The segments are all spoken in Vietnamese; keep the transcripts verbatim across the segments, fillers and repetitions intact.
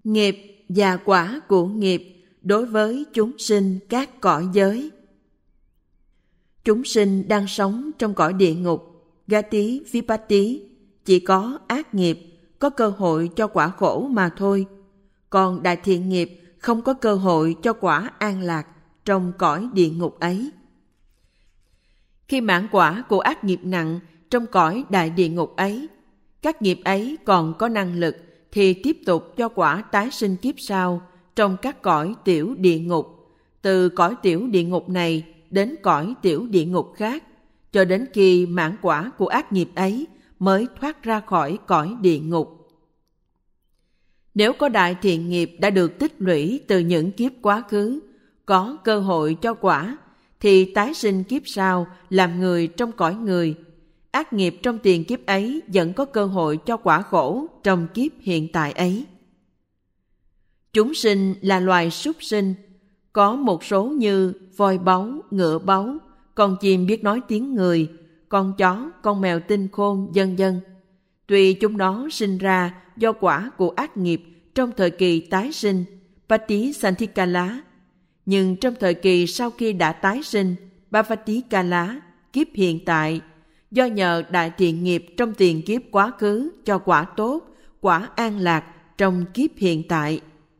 Nghiệp và quả của nghiệp đối với chúng sinh các cõi giới. Chúng sinh đang sống trong cõi địa ngục, Gati Vipatti, chỉ có ác nghiệp, có cơ hội cho quả khổ mà thôi. Còn đại thiện nghiệp không có cơ hội cho quả an lạc trong cõi địa ngục ấy. Khi mãn quả của ác nghiệp nặng trong cõi đại địa ngục ấy, các nghiệp ấy còn có năng lực thì tiếp tục cho quả tái sinh kiếp sau trong các cõi tiểu địa ngục, từ cõi tiểu địa ngục này đến cõi tiểu địa ngục khác, cho đến khi mãn quả của ác nghiệp ấy mới thoát ra khỏi cõi địa ngục. Nếu có đại thiện nghiệp đã được tích lũy từ những kiếp quá khứ, có cơ hội cho quả, thì tái sinh kiếp sau làm người trong cõi người. Ác nghiệp trong tiền kiếp ấy vẫn có cơ hội cho quả khổ trong kiếp hiện tại ấy. Chúng sinh là loài súc sinh, có một số như voi báu, ngựa báu, con chim biết nói tiếng người, con chó, con mèo tinh khôn, vân vân. Tuy chúng nó sinh ra do quả của ác nghiệp trong thời kỳ tái sinh, Patisanthikkala, nhưng trong thời kỳ sau khi đã tái sinh, Bhavatikala, kiếp hiện tại, do nhờ đại thiện nghiệp trong tiền kiếp quá khứ cho quả tốt, quả an lạc trong kiếp hiện tại.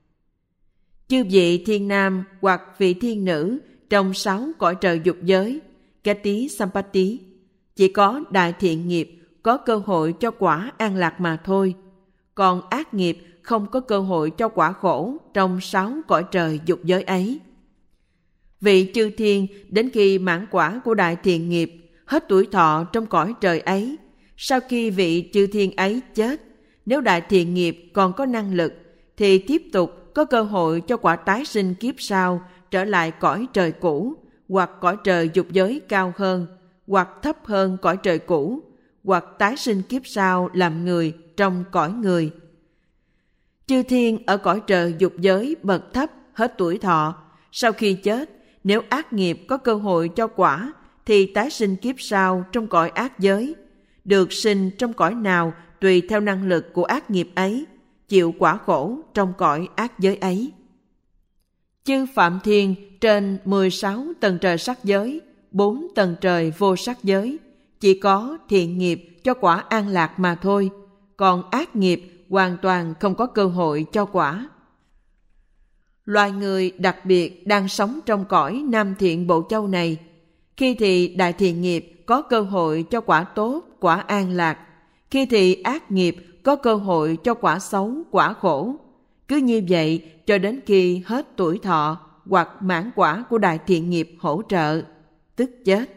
Chư vị thiên nam hoặc vị thiên nữ trong sáu cõi trời dục giới, Gati Sampatti, chỉ có đại thiện nghiệp có cơ hội cho quả an lạc mà thôi, còn ác nghiệp không có cơ hội cho quả khổ trong sáu cõi trời dục giới ấy. Vị chư thiên đến khi mãn quả của đại thiện nghiệp, hết tuổi thọ trong cõi trời ấy, sau khi vị chư thiên ấy chết, nếu đại thiện nghiệp còn có năng lực, thì tiếp tục có cơ hội cho quả tái sinh kiếp sau trở lại cõi trời cũ, hoặc cõi trời dục giới cao hơn, hoặc thấp hơn cõi trời cũ, hoặc tái sinh kiếp sau làm người trong cõi người. Chư thiên ở cõi trời dục giới bậc thấp hết tuổi thọ, sau khi chết, nếu ác nghiệp có cơ hội cho quả, thì tái sinh kiếp sau trong cõi ác giới, được sinh trong cõi nào tùy theo năng lực của ác nghiệp ấy, chịu quả khổ trong cõi ác giới ấy. Chư Phạm Thiên trên mười sáu tầng trời sắc giới, bốn tầng trời vô sắc giới, chỉ có thiện nghiệp cho quả an lạc mà thôi, còn ác nghiệp hoàn toàn không có cơ hội cho quả. Loài người đặc biệt đang sống trong cõi Nam Thiện Bộ Châu này, khi thì đại thiện nghiệp có cơ hội cho quả tốt, quả an lạc, khi thì ác nghiệp có cơ hội cho quả xấu, quả khổ. Cứ như vậy cho đến khi hết tuổi thọ hoặc mãn quả của đại thiện nghiệp hỗ trợ, tức chết.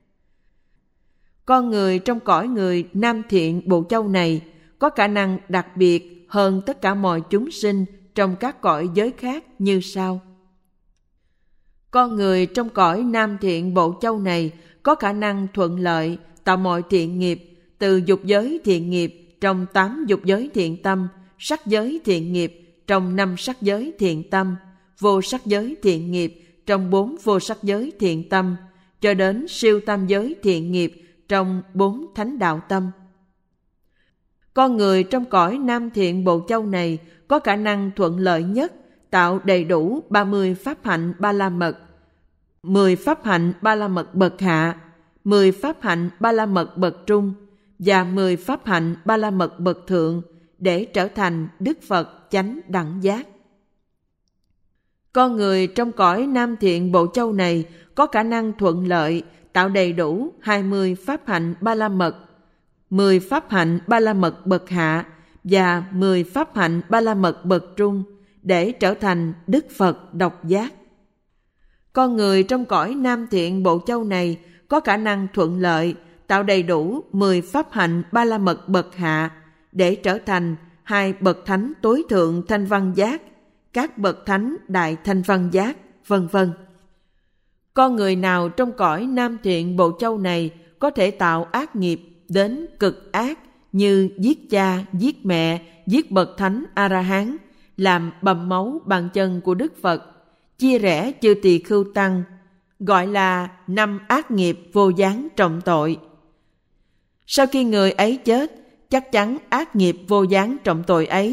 Con người trong cõi người Nam Thiện Bộ Châu này có khả năng đặc biệt hơn tất cả mọi chúng sinh trong các cõi giới khác như sau. Con người trong cõi Nam Thiện Bộ Châu này có khả năng thuận lợi tạo mọi thiện nghiệp, từ dục giới thiện nghiệp trong tám dục giới thiện tâm, sắc giới thiện nghiệp trong năm sắc giới thiện tâm, vô sắc giới thiện nghiệp trong bốn vô sắc giới thiện tâm, cho đến siêu tam giới thiện nghiệp trong bốn thánh đạo tâm. Con người trong cõi Nam Thiện Bộ Châu này có khả năng thuận lợi nhất tạo đầy đủ ba mươi pháp hạnh ba la mật, mười pháp hạnh ba la mật bậc hạ, mười pháp hạnh ba la mật bậc trung và mười pháp hạnh ba la mật bậc thượng để trở thành Đức Phật chánh đẳng giác. Con người trong cõi Nam Thiện Bộ Châu này có khả năng thuận lợi tạo đầy đủ hai mươi pháp hạnh ba la mật, mười pháp hạnh ba la mật bậc hạ và mười pháp hạnh ba la mật bậc trung để trở thành Đức Phật độc giác. Con người trong cõi Nam Thiện Bộ Châu này có khả năng thuận lợi tạo đầy đủ mười pháp hạnh ba la mật bậc hạ để trở thành hai bậc thánh tối thượng thanh văn giác, các bậc thánh đại thanh văn giác, vân vân. Con người nào trong cõi Nam Thiện Bộ Châu này có thể tạo ác nghiệp đến cực ác như giết cha, giết mẹ, giết bậc thánh A-la-hán, làm bầm máu bàn chân của Đức Phật, chia rẽ chư tỳ khưu tăng, gọi là năm ác nghiệp vô gián trọng tội. Sau khi người ấy chết, chắc chắn ác nghiệp vô gián trọng tội ấy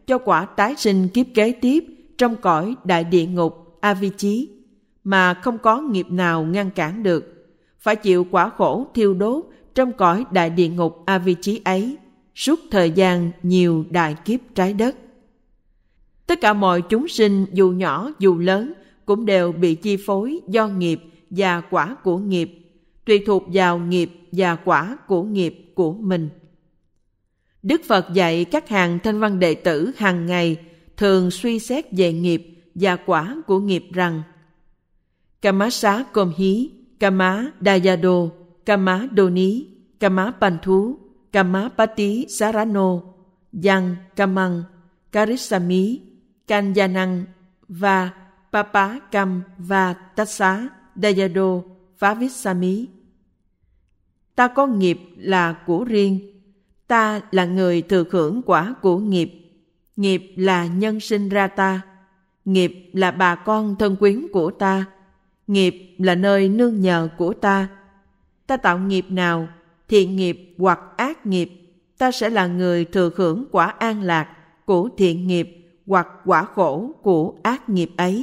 cho quả tái sinh kiếp kế tiếp trong cõi đại địa ngục Avicii mà không có nghiệp nào ngăn cản được, phải chịu quả khổ thiêu đốt trong cõi đại địa ngục Avicii ấy suốt thời gian nhiều đại kiếp trái đất. Tất cả mọi chúng sinh dù nhỏ dù lớn cũng đều bị chi phối do nghiệp và quả của nghiệp, tùy thuộc vào nghiệp và quả của nghiệp của mình. Đức Phật dạy các hàng thanh văn đệ tử hàng ngày thường suy xét về nghiệp và quả của nghiệp rằng: Kama xá công hí, Kama dayado, Kama doni, Kama panthú, Kama pati sarano, Yang kamang, Karisami, Kanyanang và Papa Kam và Tassa Dayado Phávissami. Ta có nghiệp là của riêng, ta là người thừa hưởng quả của nghiệp. Nghiệp là nhân sinh ra ta, nghiệp là bà con thân quyến của ta, nghiệp là nơi nương nhờ của ta. Ta tạo nghiệp nào, thiện nghiệp hoặc ác nghiệp, ta sẽ là người thừa hưởng quả an lạc của thiện nghiệp hoặc quả khổ của ác nghiệp ấy.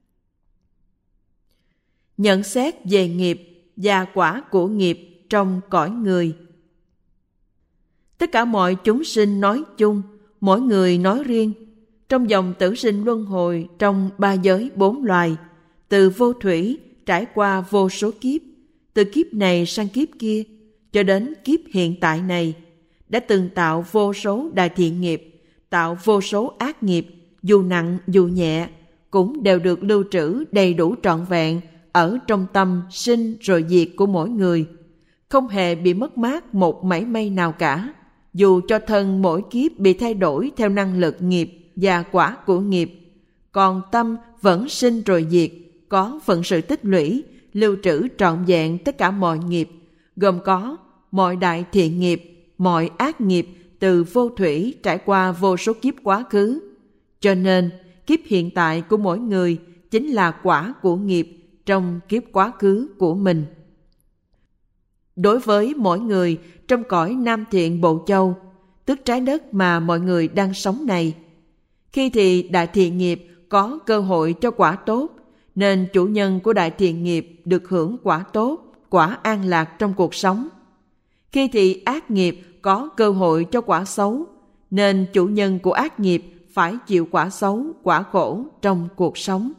Nhận xét về nghiệp và quả của nghiệp trong cõi người. Tất cả mọi chúng sinh nói chung, mỗi người nói riêng, trong dòng tử sinh luân hồi trong ba giới bốn loài, từ vô thủy trải qua vô số kiếp, từ kiếp này sang kiếp kia, cho đến kiếp hiện tại này, đã từng tạo vô số đại thiện nghiệp, tạo vô số ác nghiệp, dù nặng dù nhẹ, cũng đều được lưu trữ đầy đủ trọn vẹn ở trong tâm sinh rồi diệt của mỗi người, không hề bị mất mát một mảy may nào cả, dù cho thân mỗi kiếp bị thay đổi theo năng lực nghiệp và quả của nghiệp, còn tâm vẫn sinh rồi diệt, có phận sự tích lũy, lưu trữ trọn vẹn tất cả mọi nghiệp, gồm có mọi đại thiện nghiệp, mọi ác nghiệp từ vô thủy trải qua vô số kiếp quá khứ. Cho nên, kiếp hiện tại của mỗi người chính là quả của nghiệp trong kiếp quá khứ của mình. Đối với mỗi người trong cõi Nam Thiện Bộ Châu, tức trái đất mà mọi người đang sống này, khi thì đại thiện nghiệp có cơ hội cho quả tốt, nên chủ nhân của đại thiện nghiệp được hưởng quả tốt, quả an lạc trong cuộc sống. Khi thì ác nghiệp có cơ hội cho quả xấu, nên chủ nhân của ác nghiệp phải chịu quả xấu, quả khổ trong cuộc sống.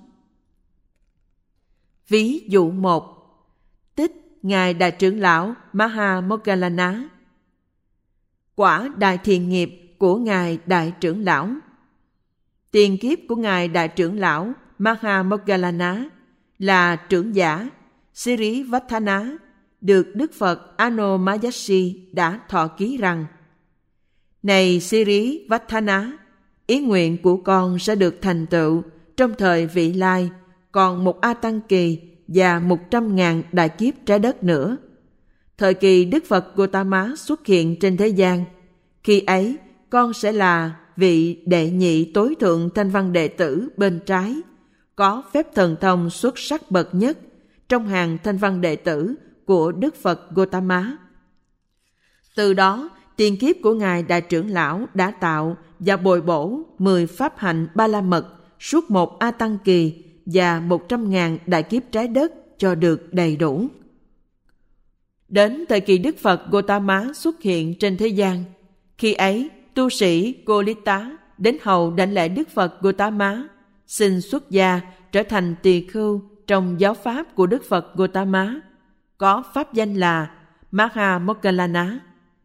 Ví dụ một, tích Ngài Đại trưởng lão Maha Moggallana. Quả đại thiện nghiệp của Ngài Đại trưởng lão. Tiền kiếp của Ngài Đại trưởng lão Maha Moggallana là trưởng giả Sirivattana, được Đức Phật Anomayashi đã thọ ký rằng: Này Sirivattana, ý nguyện của con sẽ được thành tựu trong thời vị lai, còn một A Tăng kỳ và một trăm ngàn đại kiếp trái đất nữa. Thời kỳ Đức Phật Gautama xuất hiện trên thế gian, khi ấy con sẽ là vị đệ nhị tối thượng thanh văn đệ tử bên trái, có phép thần thông xuất sắc bậc nhất trong hàng thanh văn đệ tử của Đức Phật Gautama. Từ đó, tiền kiếp của Ngài Đại trưởng lão đã tạo và bồi bổ mười pháp hạnh ba la mật suốt một A Tăng kỳ và một trăm ngàn đại kiếp trái đất cho được đầy đủ. Đến thời kỳ Đức Phật Gautama xuất hiện trên thế gian, khi ấy tu sĩ Kolita đến hầu đảnh lễ Đức Phật Gautama, xin xuất gia trở thành tỳ khưu trong giáo pháp của Đức Phật Gautama, có pháp danh là Maha Moggallana.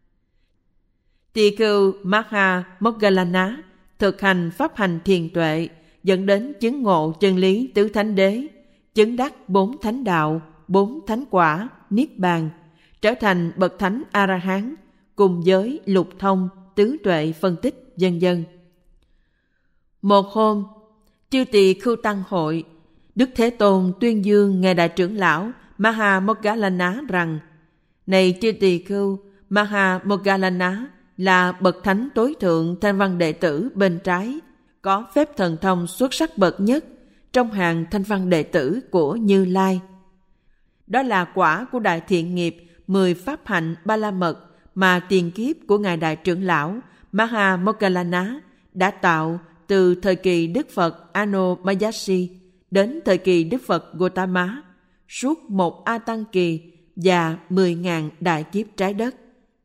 Tỳ khưu Maha Moggallana thực hành pháp hành thiền tuệ, dẫn đến chứng ngộ chân lý tứ thánh đế, chứng đắc bốn thánh đạo, bốn thánh quả, niết bàn, trở thành bậc thánh A-la-hán, cùng với lục thông, tứ tuệ phân tích, vân vân. Một hôm, chư tỳ khưu tăng hội, Đức Thế Tôn tuyên dương Ngài Đại trưởng lão Maha Moggallana rằng: Này chư tỳ khưu, Maha Moggallana là bậc thánh tối thượng thanh văn đệ tử bên trái, có phép thần thông xuất sắc bậc nhất trong hàng thanh văn đệ tử của Như Lai. Đó là quả của đại thiện nghiệp mười pháp hạnh ba la mật mà tiền kiếp của Ngài Đại trưởng lão Maha Moggallana đã tạo từ thời kỳ Đức Phật Anomayashi đến thời kỳ Đức Phật Gotama suốt một A Tăng kỳ và mười nghìn đại kiếp trái đất.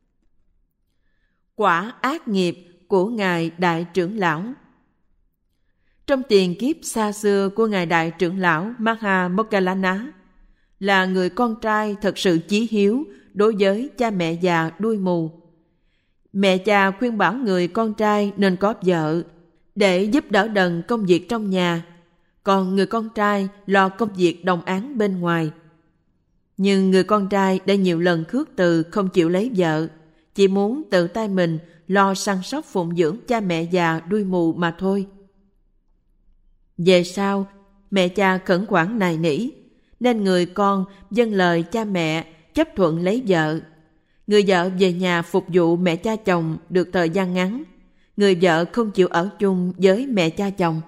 Quả ác nghiệp của Ngài Đại Trưởng Lão. Trong tiền kiếp xa xưa của Ngài Đại Trưởng Lão Maha Moggallana, là người con trai thật sự chí hiếu đối với cha mẹ già đuôi mù. Mẹ cha khuyên bảo người con trai nên có vợ để giúp đỡ đần công việc trong nhà, còn người con trai lo công việc đồng áng bên ngoài. Nhưng người con trai đã nhiều lần khước từ không chịu lấy vợ, chỉ muốn tự tay mình lo săn sóc phụng dưỡng cha mẹ già đuôi mù mà thôi. Về sau, mẹ cha khẩn khoản nài nỉ, nên người con vâng lời cha mẹ chấp thuận lấy vợ. Người vợ về nhà phục vụ mẹ cha chồng được thời gian ngắn, người vợ không chịu ở chung với mẹ cha chồng.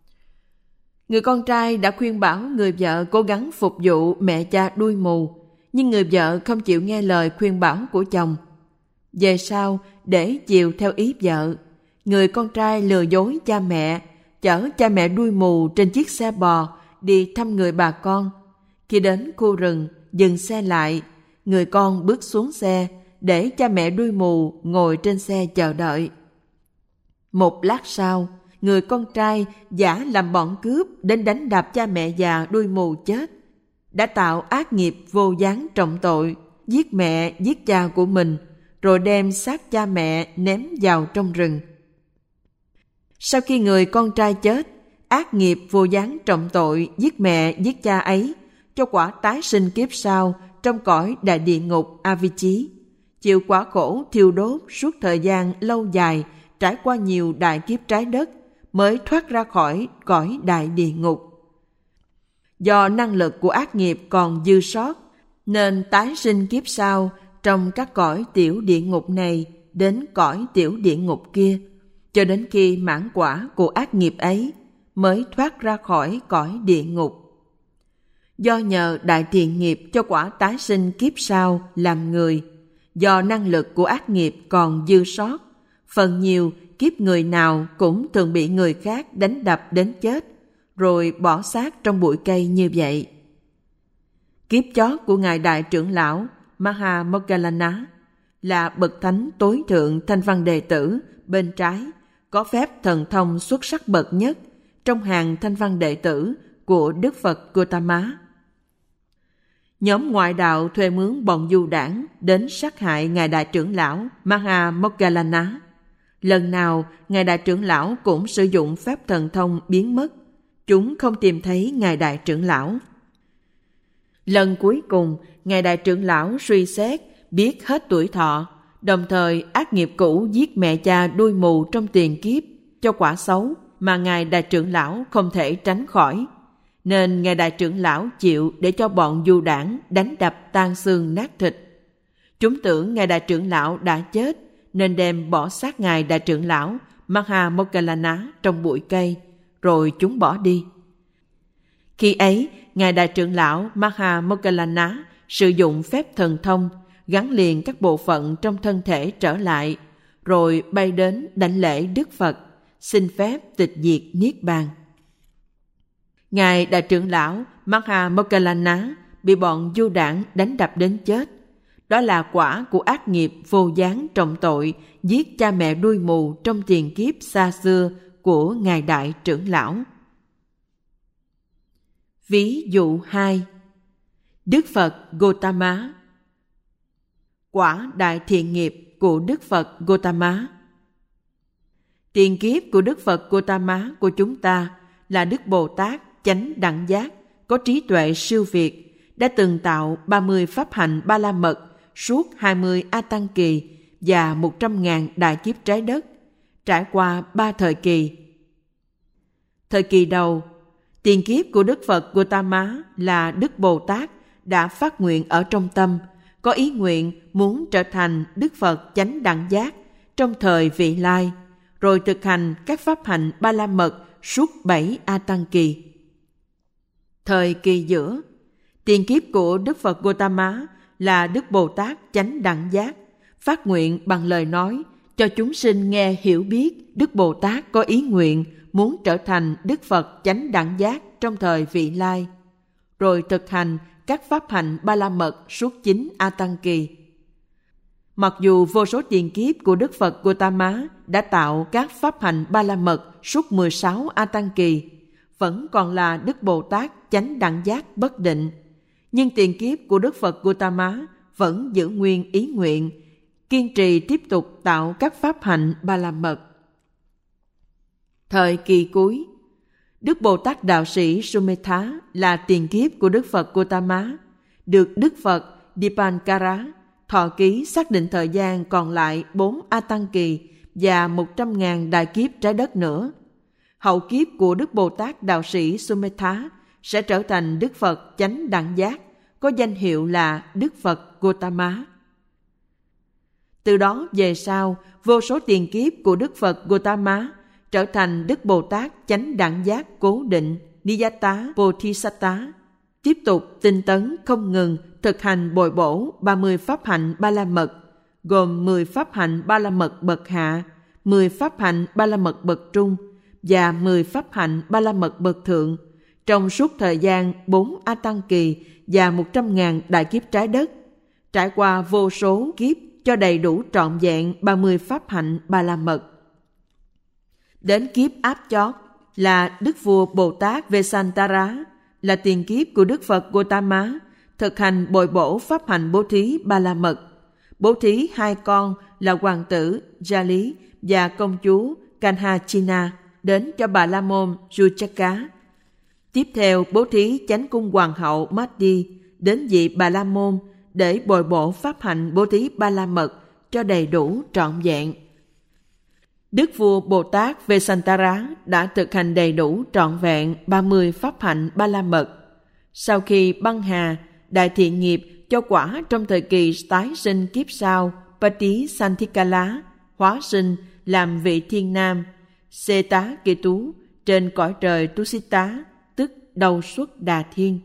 Người con trai đã khuyên bảo người vợ cố gắng phục vụ mẹ cha đuôi mù, nhưng người vợ không chịu nghe lời khuyên bảo của chồng. Về sau, để chiều theo ý vợ, người con trai lừa dối cha mẹ, chở cha mẹ đuôi mù trên chiếc xe bò đi thăm người bà con. Khi đến khu rừng, dừng xe lại, người con bước xuống xe để cha mẹ đuôi mù ngồi trên xe chờ đợi. Một lát sau, người con trai giả làm bọn cướp đến đánh đập cha mẹ già đuôi mù chết, đã tạo ác nghiệp vô gián trọng tội, giết mẹ giết cha của mình, rồi đem xác cha mẹ ném vào trong rừng. Sau khi người con trai chết, ác nghiệp vô gián trọng tội giết mẹ giết cha ấy cho quả tái sinh kiếp sau trong cõi đại địa ngục Avicii, chịu quả khổ thiêu đốt suốt thời gian lâu dài, trải qua nhiều đại kiếp trái đất mới thoát ra khỏi cõi đại địa ngục. Do năng lực của ác nghiệp còn dư sót, nên tái sinh kiếp sau trong các cõi tiểu địa ngục này đến cõi tiểu địa ngục kia, cho đến khi mãn quả của ác nghiệp ấy mới thoát ra khỏi cõi địa ngục. Do nhờ đại thiện nghiệp cho quả tái sinh kiếp sau làm người, do năng lực của ác nghiệp còn dư sót, phần nhiều kiếp người nào cũng thường bị người khác đánh đập đến chết, rồi bỏ xác trong bụi cây như vậy. Kiếp chót của Ngài Đại Trưởng Lão Maha Moggallana là bậc thánh tối thượng thanh văn đệ tử bên trái, có phép thần thông xuất sắc bậc nhất trong hàng thanh văn đệ tử của Đức Phật Gotama. Nhóm ngoại đạo thuê mướn bọn du đảng đến sát hại Ngài Đại Trưởng Lão Maha Moggallana. Lần nào Ngài Đại Trưởng Lão cũng sử dụng phép thần thông biến mất, chúng không tìm thấy Ngài Đại Trưởng Lão. Lần cuối cùng, Ngài Đại Trưởng Lão suy xét biết hết tuổi thọ, đồng thời ác nghiệp cũ giết mẹ cha đuôi mù trong tiền kiếp cho quả xấu mà Ngài Đại Trưởng Lão không thể tránh khỏi, nên Ngài Đại Trưởng Lão chịu để cho bọn du đảng đánh đập tan xương nát thịt. Chúng tưởng Ngài Đại Trưởng Lão đã chết, nên đem bỏ xác Ngài Đại Trưởng Lão Maha Moggallana trong bụi cây, rồi chúng bỏ đi. Khi ấy, Ngài Đại Trưởng Lão Maha Moggallana sử dụng phép thần thông gắn liền các bộ phận trong thân thể trở lại, rồi bay đến đảnh lễ Đức Phật, xin phép tịch diệt Niết Bàn. Ngài Đại Trưởng Lão Maha Moggallana bị bọn du đảng đánh đập đến chết. Đó là quả của ác nghiệp vô gián trọng tội giết cha mẹ đuôi mù trong tiền kiếp xa xưa của Ngài Đại Trưởng Lão. Ví dụ hai. Đức Phật Gotama. Quả đại thiện nghiệp của Đức Phật Gotama. Tiền kiếp của Đức Phật Gotama của chúng ta là Đức Bồ Tát chánh đẳng giác, có trí tuệ siêu việt, đã từng tạo ba mươi pháp hạnh ba la mật suốt hai mươi A Tăng kỳ và một trăm ngàn đại kiếp trái đất, trải qua ba thời kỳ. Thời kỳ đầu, tiền kiếp của Đức Phật Gotama là Đức Bồ Tát đã phát nguyện ở trong tâm, có ý nguyện muốn trở thành Đức Phật chánh đẳng giác trong thời vị lai, rồi thực hành các pháp hạnh ba la mật suốt bảy A Tăng kỳ. Thời kỳ giữa, tiền kiếp của Đức Phật Gotama là Đức Bồ Tát chánh đẳng giác, phát nguyện bằng lời nói cho chúng sinh nghe hiểu biết Đức Bồ Tát có ý nguyện muốn trở thành Đức Phật chánh đẳng giác trong thời vị lai, rồi thực hành các pháp hạnh ba la mật suốt chín A Tăng kỳ. Mặc dù vô số tiền kiếp của Đức Phật Gautama đã tạo các pháp hạnh ba la mật suốt mười sáu A Tăng kỳ, vẫn còn là Đức Bồ Tát chánh đẳng giác bất định. Nhưng tiền kiếp của Đức Phật Gautama vẫn giữ nguyên ý nguyện, kiên trì tiếp tục tạo các pháp hạnh ba la mật. Thời kỳ cuối, Đức Bồ Tát Đạo Sĩ Sumetha là tiền kiếp của Đức Phật Gautama, được Đức Phật Dipankara thọ ký xác định thời gian còn lại bốn A Tăng kỳ và một trăm ngàn đại kiếp trái đất nữa. Hậu kiếp của Đức Bồ Tát Đạo Sĩ Sumetha sẽ trở thành Đức Phật chánh đẳng giác, có danh hiệu là Đức Phật Gautama. Từ đó về sau, vô số tiền kiếp của Đức Phật Gautama trở thành Đức Bồ Tát chánh đẳng giác cố định, Niyata Bodhisatta, tiếp tục tinh tấn không ngừng thực hành bồi bổ ba mươi pháp hạnh ba la mật, gồm mười pháp hạnh ba la mật bậc hạ, mười pháp hạnh ba la mật bậc trung và mười pháp hạnh ba la mật bậc thượng, trong suốt thời gian bốn A Tăng kỳ và một trăm ngàn đại kiếp trái đất, trải qua vô số kiếp cho đầy đủ trọn vẹn ba mươi pháp hạnh ba la mật. Đến kiếp áp chót là Đức Vua Bồ Tát Vesantara, là tiền kiếp của Đức Phật Gautama, thực hành bồi bổ pháp hạnh bố thí ba la mật, bố thí hai con là hoàng tử Jali và công chúa Kanhachina đến cho Bà La Môn Juchaka. Tiếp theo bố thí chánh cung hoàng hậu Mahdi đến vị Bà La Môn để bồi bổ pháp hạnh bố thí ba la mật cho đầy đủ trọn vẹn. Đức Vua Bồ Tát Vesantara đã thực hành đầy đủ trọn vẹn ba mươi pháp hạnh ba la mật. Sau khi băng hà, đại thiện nghiệp cho quả trong thời kỳ tái sinh kiếp sau, Patisanthikhāla hóa sinh làm vị thiên nam Seta Kỳ Tú trên cõi trời Tusita, tức đầu xuất Đà Thiên.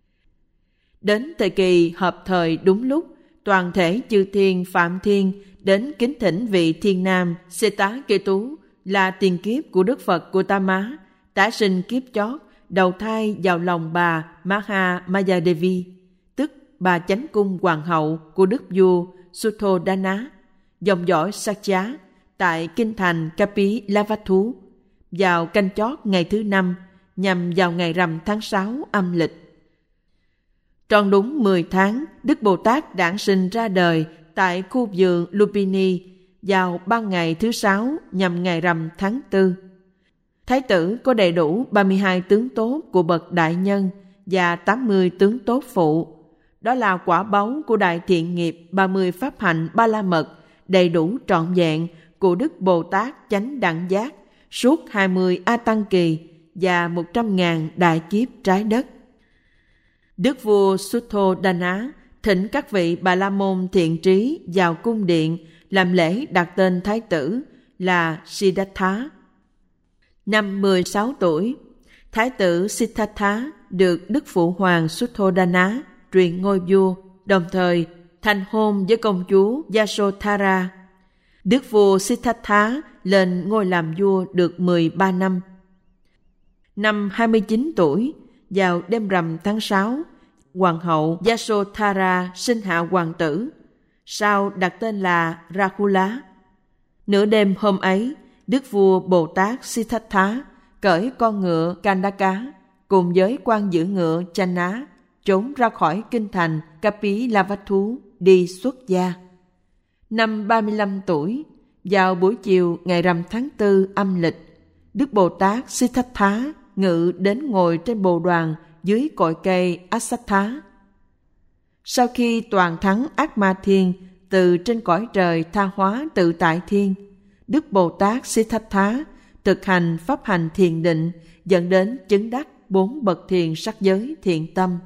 Đến thời kỳ hợp thời đúng lúc, toàn thể chư thiên phạm thiên đến kính thỉnh vị thiên nam Seta Kỳ Tú là tiền kiếp của Đức Phật Gautama, tái sinh kiếp chót đầu thai vào lòng bà Maha Mayadevi, tức bà chánh cung hoàng hậu của Đức vua Sutthodana, dòng dõi Sakya, tại kinh thành Kapilavatthu, vào canh chót ngày thứ năm, nhằm vào ngày rằm tháng sáu âm lịch. Tròn đúng mười tháng, Đức Bồ Tát đản sinh ra đời tại khu vườn Lumpini vào ban ngày thứ sáu nhằm ngày rằm tháng tư. Thái tử có đầy đủ ba mươi hai tướng tốt của bậc đại nhân và tám mươi tướng tốt phụ. Đó là quả báu của đại thiện nghiệp ba mươi pháp hạnh ba la mật đầy đủ trọn vẹn của Đức Bồ Tát chánh đẳng giác suốt hai mươi A Tăng kỳ và một trăm ngàn đại kiếp trái đất. Đức vua Sutthodana thỉnh các vị Bà La Môn thiện trí vào cung điện làm lễ đặt tên thái tử là Siddhartha. Năm mười sáu tuổi, thái tử Siddhartha được Đức Phụ Hoàng Sutthodana truyền ngôi vua, đồng thời thành hôn với công chúa Yasodhara. Đức vua Siddhartha lên ngôi làm vua được mười ba năm. Năm hai mươi chín tuổi, vào đêm rằm tháng sáu, hoàng hậu Yasodhara sinh hạ hoàng tử, sau đặt tên là Rahula. Nửa đêm hôm ấy, Đức vua Bồ Tát Siddhartha cởi con ngựa Kandaka cùng với quan giữ ngựa Channa trốn ra khỏi kinh thành Kapilavatthu đi xuất gia. Năm ba mươi lăm tuổi, vào buổi chiều ngày rằm tháng tư âm lịch, Đức Bồ Tát Siddhartha ngự đến ngồi trên bồ đoàn dưới cội cây Asatha. Sau khi toàn thắng ác ma thiên từ trên cõi trời tha hóa tự tại thiên, Đức Bồ Tát Siddhartha thực hành pháp hành thiền định dẫn đến chứng đắc bốn bậc thiền sắc giới thiện tâm.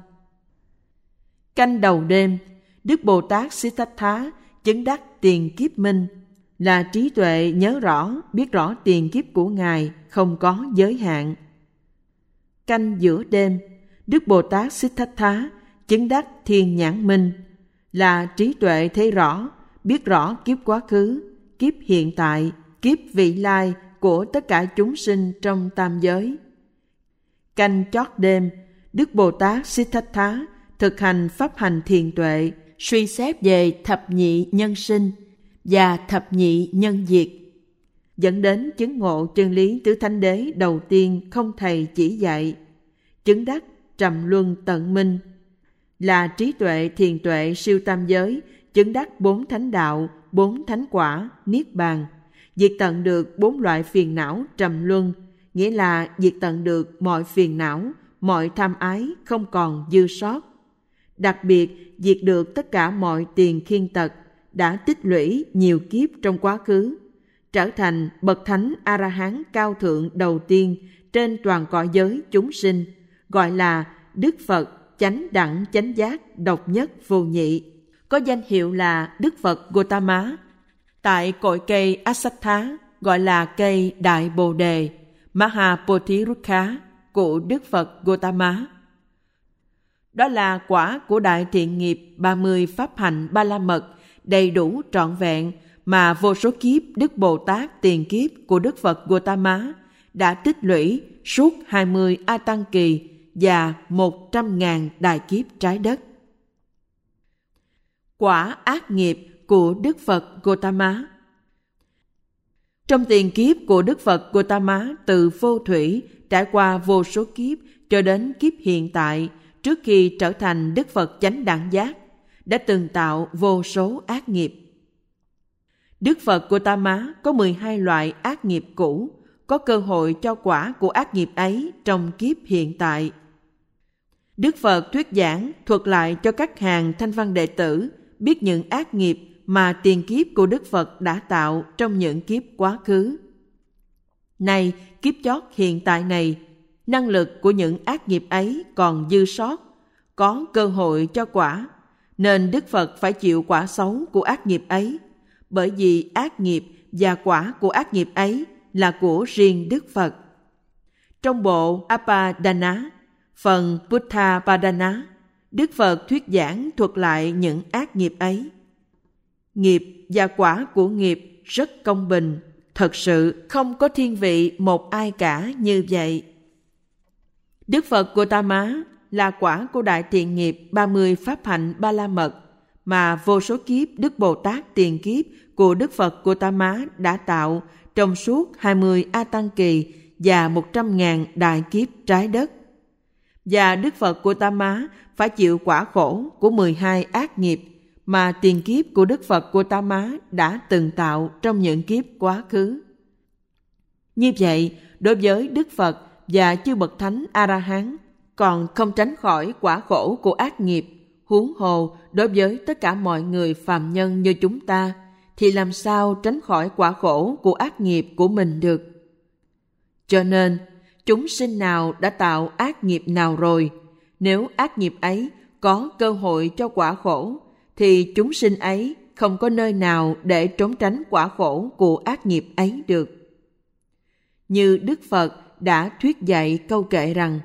Canh đầu đêm, Đức Bồ Tát Siddhartha chứng đắc tiền kiếp minh, là trí tuệ nhớ rõ, biết rõ tiền kiếp của Ngài không có giới hạn. Canh giữa đêm, Đức Bồ Tát Siddhartha chứng đắc thiên nhãn minh, là trí tuệ thấy rõ, biết rõ kiếp quá khứ, kiếp hiện tại, kiếp vị lai của tất cả chúng sinh trong tam giới. Canh chót đêm, Đức Bồ Tát Siddhartha thực hành pháp hành thiền tuệ, suy xét về thập nhị nhân sinh và thập nhị nhân diệt, dẫn đến chứng ngộ chân lý tứ thánh đế đầu tiên không thầy chỉ dạy, chứng đắc trầm luân tận minh, là trí tuệ thiền tuệ siêu tam giới, chứng đắc bốn thánh đạo, bốn thánh quả, niết bàn, diệt tận được bốn loại phiền não trầm luân, nghĩa là diệt tận được mọi phiền não, mọi tham ái không còn dư sót. Đặc biệt diệt được tất cả mọi tiền khiên tật đã tích lũy nhiều kiếp trong quá khứ, trở thành bậc thánh A-la-hán cao thượng đầu tiên trên toàn cõi giới chúng sinh, gọi là Đức Phật chánh đẳng chánh giác độc nhất vô nhị, có danh hiệu là Đức Phật Gotama. Tại cội cây Asattha gọi là cây Đại Bồ Đề, Mahapothirukha của Đức Phật Gotama. Đó là quả của đại thiện nghiệp ba mươi pháp hành ba la mật đầy đủ trọn vẹn mà vô số kiếp Đức Bồ Tát tiền kiếp của Đức Phật Gotama đã tích lũy suốt hai mươi A Tăng kỳ và một trăm ngàn đại kiếp trái đất. Quả ác nghiệp của Đức Phật Gotama. Trong tiền kiếp của Đức Phật Gotama, từ vô thủy trải qua vô số kiếp cho đến kiếp hiện tại, trước khi trở thành Đức Phật chánh đẳng giác, đã từng tạo vô số ác nghiệp. Đức Phật Gotama có mười hai loại ác nghiệp cũ, có cơ hội cho quả của ác nghiệp ấy trong kiếp hiện tại. Đức Phật thuyết giảng thuật lại cho các hàng thanh văn đệ tử biết những ác nghiệp mà tiền kiếp của Đức Phật đã tạo trong những kiếp quá khứ. Nay, kiếp chót hiện tại này, năng lực của những ác nghiệp ấy còn dư sót, có cơ hội cho quả, nên Đức Phật phải chịu quả xấu của ác nghiệp ấy, bởi vì ác nghiệp và quả của ác nghiệp ấy là của riêng Đức Phật. Trong bộ Apadana, phần Buddhapadana, Đức Phật thuyết giảng thuật lại những ác nghiệp ấy. Nghiệp và quả của nghiệp rất công bình, thật sự không có thiên vị một ai cả như vậy. Đức Phật Gotama là quả của đại thiện nghiệp ba mươi pháp hạnh ba la mật mà vô số kiếp Đức Bồ Tát tiền kiếp của Đức Phật Gotama đã tạo trong suốt hai mươi A Tăng kỳ và một trăm ngàn đại kiếp trái đất. Và Đức Phật Gotama phải chịu quả khổ của mười hai ác nghiệp mà tiền kiếp của Đức Phật Gotama đã từng tạo trong những kiếp quá khứ. Như vậy, đối với Đức Phật và chư bậc thánh A-la-hán còn không tránh khỏi quả khổ của ác nghiệp, huống hồ đối với tất cả mọi người phàm nhân như chúng ta, thì làm sao tránh khỏi quả khổ của ác nghiệp của mình được. Cho nên, chúng sinh nào đã tạo ác nghiệp nào rồi, nếu ác nghiệp ấy có cơ hội cho quả khổ, thì chúng sinh ấy không có nơi nào để trốn tránh quả khổ của ác nghiệp ấy được. Như Đức Phật đã thuyết dạy câu kệ rằng: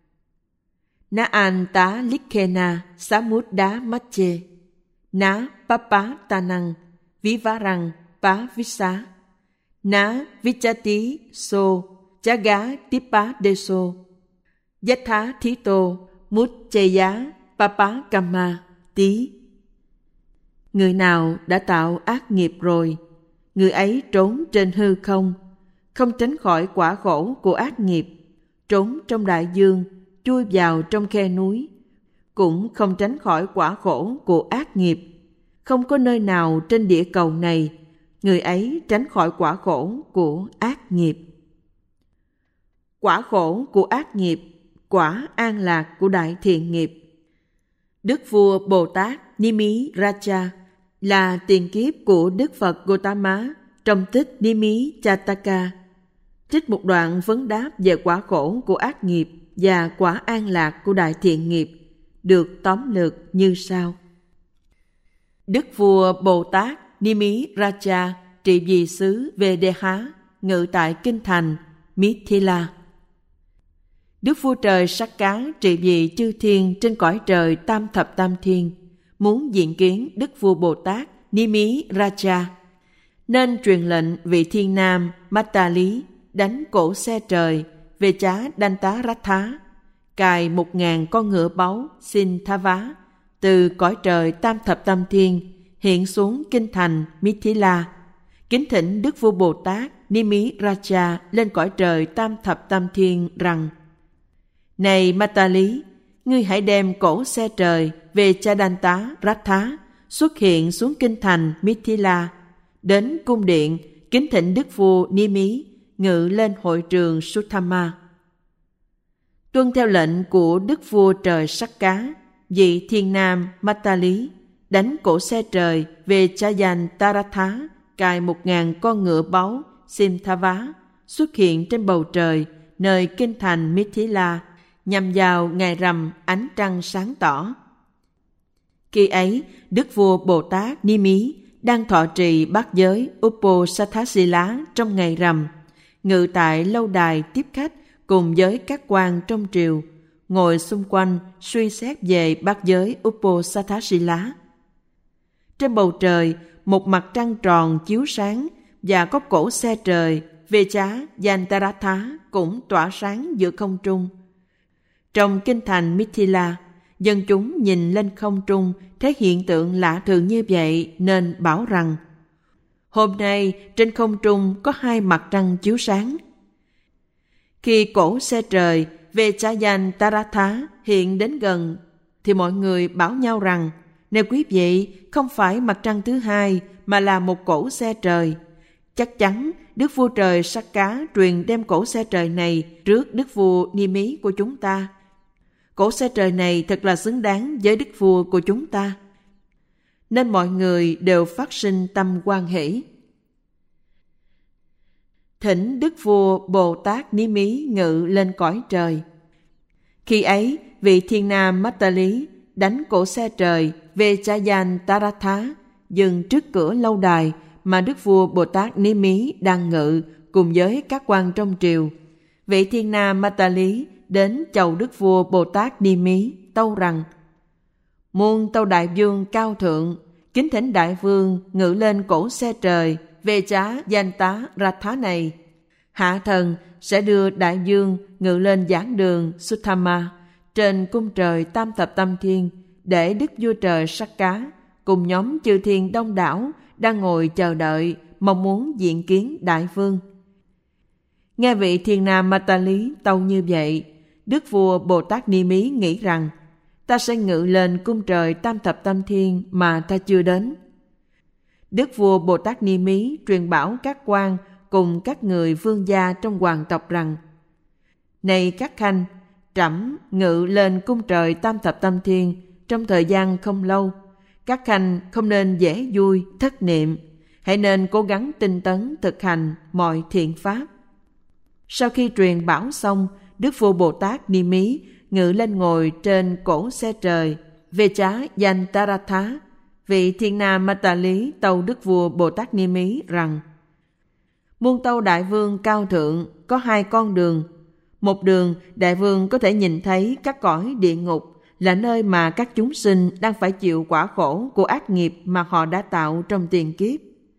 Na anta likhena samudda mache, na papa tanang vivarang pa visa, na vichati so jaga tipa deso, yatha thito mucheya papa kama tí. Người nào đã tạo ác nghiệp rồi, người ấy trốn trên hư không, không tránh khỏi quả khổ của ác nghiệp, trốn trong đại dương, chui vào trong khe núi, cũng không tránh khỏi quả khổ của ác nghiệp. Không có nơi nào trên địa cầu này, người ấy tránh khỏi quả khổ của ác nghiệp. Quả khổ của ác nghiệp, quả an lạc của đại thiện nghiệp. Đức vua Bồ Tát Nimi Raja là tiền kiếp của Đức Phật Gotama trong tích Nimi Chataka, trích một đoạn vấn đáp về quả khổ của ác nghiệp và quả an lạc của đại thiện nghiệp, được tóm lược như sau. Đức vua Bồ Tát Nimi Raja trị vì xứ Vedeha, ngự tại kinh thành Mithila. Đức vua trời Sắc Cá trị vì chư thiên trên cõi trời tam thập tam thiên, muốn diện kiến Đức vua Bồ Tát Nimi Raja. nên truyền lệnh vị thiên nam Matali đánh cổ xe trời về chá Dantaratha, cài một ngàn con ngựa báu Sinthavá từ cõi trời Tam Thập Tam Thiên hiện xuống kinh thành Mithila, kính thỉnh Đức Vua Bồ Tát Nimi Raja lên cõi trời Tam Thập Tam Thiên rằng: Này Matali, ngươi hãy đem cổ xe trời về Chadanta Ratha xuất hiện xuống kinh thành Mithila, đến cung điện kính thỉnh Đức Vua Nimi ngự lên hội trường Suthama. Tuân theo lệnh của Đức Vua Trời Sắc Cá, vị thiên nam Matali đánh cổ xe trời về Chayantaratha, cài một ngàn con ngựa báu Sinthavá xuất hiện trên bầu trời nơi kinh thành Mithila, nhằm vào ngày rằm ánh trăng sáng tỏ. Khi ấy, Đức Vua Bồ Tát Nimi đang thọ trì bát giới Uposatthasila trong ngày rằm, ngự tại lâu đài tiếp khách cùng với các quan trong triều, ngồi xung quanh suy xét về bát giới Uposatthasila. Trên bầu trời, một mặt trăng tròn chiếu sáng và có cổ xe trời Vecha Yantaratha cũng tỏa sáng giữa không trung. Trong kinh thành Mithila, dân chúng nhìn lên không trung thấy hiện tượng lạ thường như vậy nên bảo rằng: Hôm nay trên không trung có hai mặt trăng chiếu sáng. Khi cổ xe trời Vechayantaratha hiện đến gần thì mọi người bảo nhau rằng: Này quý vị, không phải mặt trăng thứ hai mà là một cổ xe trời. Chắc chắn Đức Vua Trời Sắc Cá truyền đem cổ xe trời này trước Đức Vua Nimi của chúng ta. Cổ xe trời này thật là xứng đáng với Đức Vua của chúng ta. Nên mọi người đều phát sinh tâm hoan hỷ. Thỉnh Đức Vua Bồ Tát Nimi ngự lên cõi trời. Khi ấy, vị thiên nam Matali đánh cổ xe trời về Chayantaratha dừng trước cửa lâu đài mà Đức Vua Bồ Tát Nimi đang ngự cùng với các quan trong triều. Vị thiên nam Matali đến chầu Đức Vua Bồ Tát Nimi tâu rằng: Muôn tâu đại vương cao thượng, kính thỉnh đại vương ngự lên cổ xe trời về chá Yanta Ratha này. Hạ thần sẽ đưa đại vương ngự lên giảng đường Suthama trên cung trời Tam Thập Tam Thiên, để Đức Vua Trời Sắc Cá cùng nhóm chư thiên đông đảo đang ngồi chờ đợi, mong muốn diện kiến đại vương. Nghe vị thiên nam Matali tâu như vậy, Đức Vua Bồ Tát Nimi nghĩ rằng: Ta sẽ ngự lên cung trời Tam Thập Tam Thiên mà ta chưa đến. Đức Vua Bồ Tát Nimi truyền bảo các quan cùng các người vương gia trong hoàng tộc rằng: Này các khanh, trẫm ngự lên cung trời Tam Thập Tam Thiên trong thời gian không lâu. Các khanh không nên dễ vui, thất niệm, hãy nên cố gắng tinh tấn thực hành mọi thiện pháp. Sau khi truyền bảo xong, Đức Vua Bồ Tát Nimi ngự lên ngồi trên cổ xe trời về chá Yantaratha. Vị thiên nam Matali tâu Đức Vua Bồ Tát Nimi rằng: Muôn tâu đại vương cao thượng, có hai con đường. Một đường, đại vương có thể nhìn thấy các cõi địa ngục, là nơi mà các chúng sinh đang phải chịu quả khổ của ác nghiệp mà họ đã tạo trong tiền kiếp.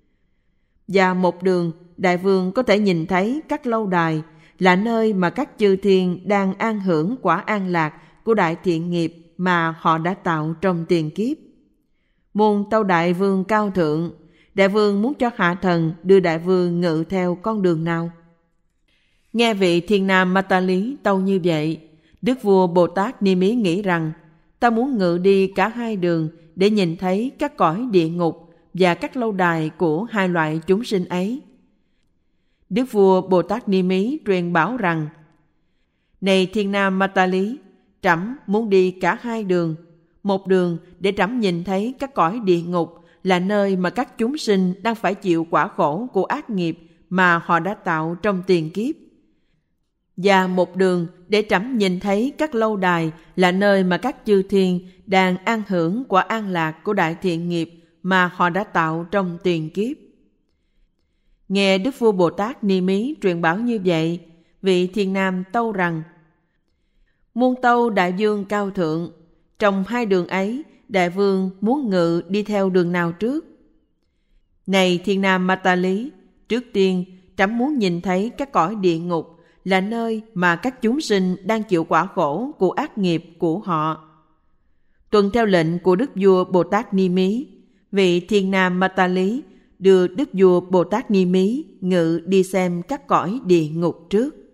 Và một đường, đại vương có thể nhìn thấy các lâu đài, là nơi mà các chư thiên đang an hưởng quả an lạc của đại thiện nghiệp mà họ đã tạo trong tiền kiếp. Muôn tâu đại vương cao thượng, đại vương muốn cho hạ thần đưa đại vương ngự theo con đường nào? Nghe vị thiên nam Matali tâu như vậy, Đức Vua Bồ Tát Nimi nghĩ rằng: Ta muốn ngự đi cả hai đường để nhìn thấy các cõi địa ngục và các lâu đài của hai loại chúng sinh ấy. Đức Vua Bồ Tát Nimi truyền bảo rằng: Này thiên nam Matali, trẫm muốn đi cả hai đường. Một đường để trẫm nhìn thấy các cõi địa ngục, là nơi mà các chúng sinh đang phải chịu quả khổ của ác nghiệp mà họ đã tạo trong tiền kiếp. Và một đường để trẫm nhìn thấy các lâu đài, là nơi mà các chư thiên đang an hưởng quả an lạc của đại thiện nghiệp mà họ đã tạo trong tiền kiếp. Nghe Đức Vua Bồ Tát Nimi truyền bảo như vậy, vị thiên nam tâu rằng: Muôn tâu đại vương cao thượng, trong hai đường ấy, đại vương muốn ngự đi theo đường nào trước? Này Thiên Nam Ma Ta Lý, trước tiên, trẫm muốn nhìn thấy các cõi địa ngục là nơi mà các chúng sinh đang chịu quả khổ của ác nghiệp của họ. Tuân theo lệnh của Đức Vua Bồ Tát Ni Mí, vị Thiên Nam Ma Ta Lý đưa Đức Vua Bồ Tát Ni Mí ngự đi xem các cõi địa ngục trước.